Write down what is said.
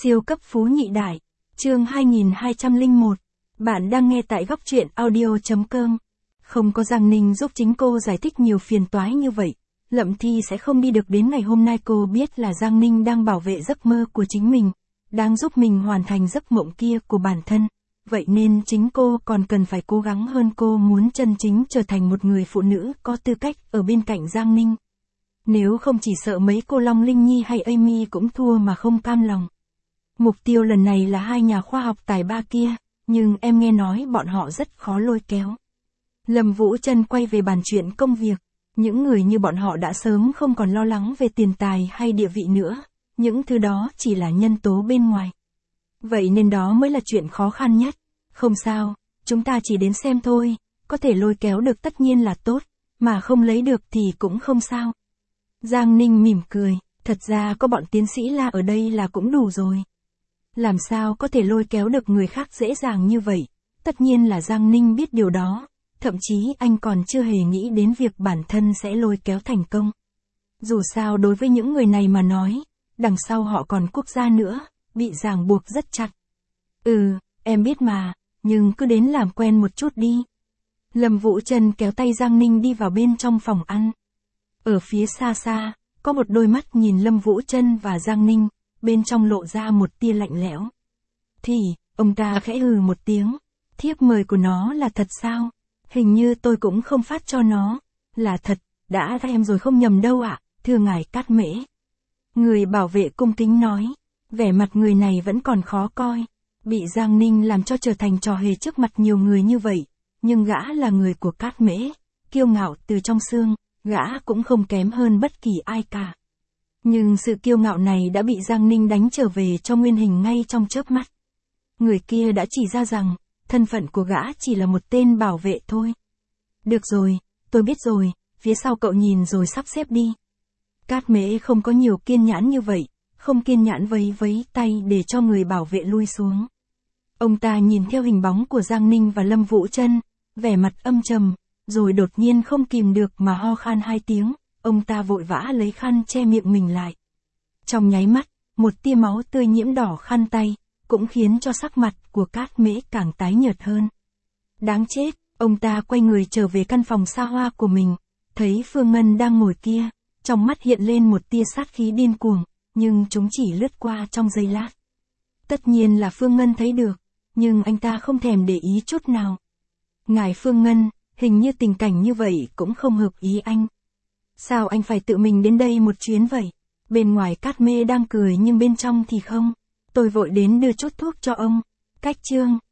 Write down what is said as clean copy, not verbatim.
Siêu cấp phú nhị đại. Chương 2201. Bạn đang nghe tại góc truyện audio.com. Không có Giang Ninh giúp chính cô giải thích nhiều phiền toái như vậy, Lâm Thi sẽ không đi được đến ngày hôm nay. Cô biết là Giang Ninh đang bảo vệ giấc mơ của chính mình, đang giúp mình hoàn thành giấc mộng kia của bản thân. Vậy nên chính cô còn cần phải cố gắng hơn. Cô muốn chân chính trở thành một người phụ nữ có tư cách ở bên cạnh Giang Ninh. Nếu không chỉ sợ mấy cô Long Linh Nhi hay Amy cũng thua mà không cam lòng. Mục tiêu lần này là hai nhà khoa học tài ba kia, nhưng em nghe nói bọn họ rất khó lôi kéo. Lâm Vũ Trân quay về bàn chuyện công việc. Những người như bọn họ đã sớm không còn lo lắng về tiền tài hay địa vị nữa, những thứ đó chỉ là nhân tố bên ngoài. Vậy nên đó mới là chuyện khó khăn nhất. Không sao, chúng ta chỉ đến xem thôi, có thể lôi kéo được tất nhiên là tốt, mà không lấy được thì cũng không sao. Giang Ninh mỉm cười, thật ra có bọn tiến sĩ La ở đây là cũng đủ rồi. Làm sao có thể lôi kéo được người khác dễ dàng như vậy? Tất nhiên là Giang Ninh biết điều đó, thậm chí anh còn chưa hề nghĩ đến việc bản thân sẽ lôi kéo thành công. Dù sao đối với những người này mà nói, đằng sau họ còn quốc gia nữa, bị ràng buộc rất chặt. Em biết mà, nhưng cứ đến làm quen một chút đi. Lâm Vũ Trân kéo tay Giang Ninh đi vào bên trong phòng ăn. Ở phía xa xa, có một đôi mắt nhìn Lâm Vũ Trân và Giang Ninh, bên trong lộ ra một tia lạnh lẽo. Thì, ông ta khẽ hừ một tiếng, thiếp mời của nó là thật sao? Hình như tôi cũng không phát cho nó. Là thật, đã ra em rồi không nhầm đâu ạ, thưa ngài Cát Mễ. Người bảo vệ cung kính nói, vẻ mặt người này vẫn còn khó coi. Bị Giang Ninh làm cho trở thành trò hề trước mặt nhiều người như vậy, nhưng gã là người của Cát Mễ, kiêu ngạo từ trong xương, gã cũng không kém hơn bất kỳ ai cả. Nhưng sự kiêu ngạo này đã bị Giang Ninh đánh trở về cho nguyên hình ngay trong chớp mắt. Người kia đã chỉ ra rằng, thân phận của gã chỉ là một tên bảo vệ thôi. Được rồi, tôi biết rồi, phía sau cậu nhìn rồi sắp xếp đi. Cát Mễ không có nhiều kiên nhẫn như vậy, không kiên nhẫn vẫy tay để cho người bảo vệ lui xuống. Ông ta nhìn theo hình bóng của Giang Ninh và Lâm Vũ Trân, vẻ mặt âm trầm, rồi đột nhiên không kìm được mà ho khan 2 tiếng, ông ta vội vã lấy khăn che miệng mình lại. Trong nháy mắt, một tia máu tươi nhiễm đỏ khăn tay, cũng khiến cho sắc mặt của Cát Mễ càng tái nhợt hơn. Đáng chết, ông ta quay người trở về căn phòng xa hoa của mình, thấy Phương Ngân đang ngồi kia, trong mắt hiện lên một tia sát khí điên cuồng, nhưng chúng chỉ lướt qua trong giây lát. Tất nhiên là Phương Ngân thấy được, nhưng anh ta không thèm để ý chút nào. Ngài Phương Ngân, hình như tình cảnh như vậy cũng không hợp ý anh. Sao anh phải tự mình đến đây một chuyến vậy? Bên ngoài Cát Mễ đang cười nhưng bên trong thì không. Tôi vội đến đưa chút thuốc cho ông. Cách chương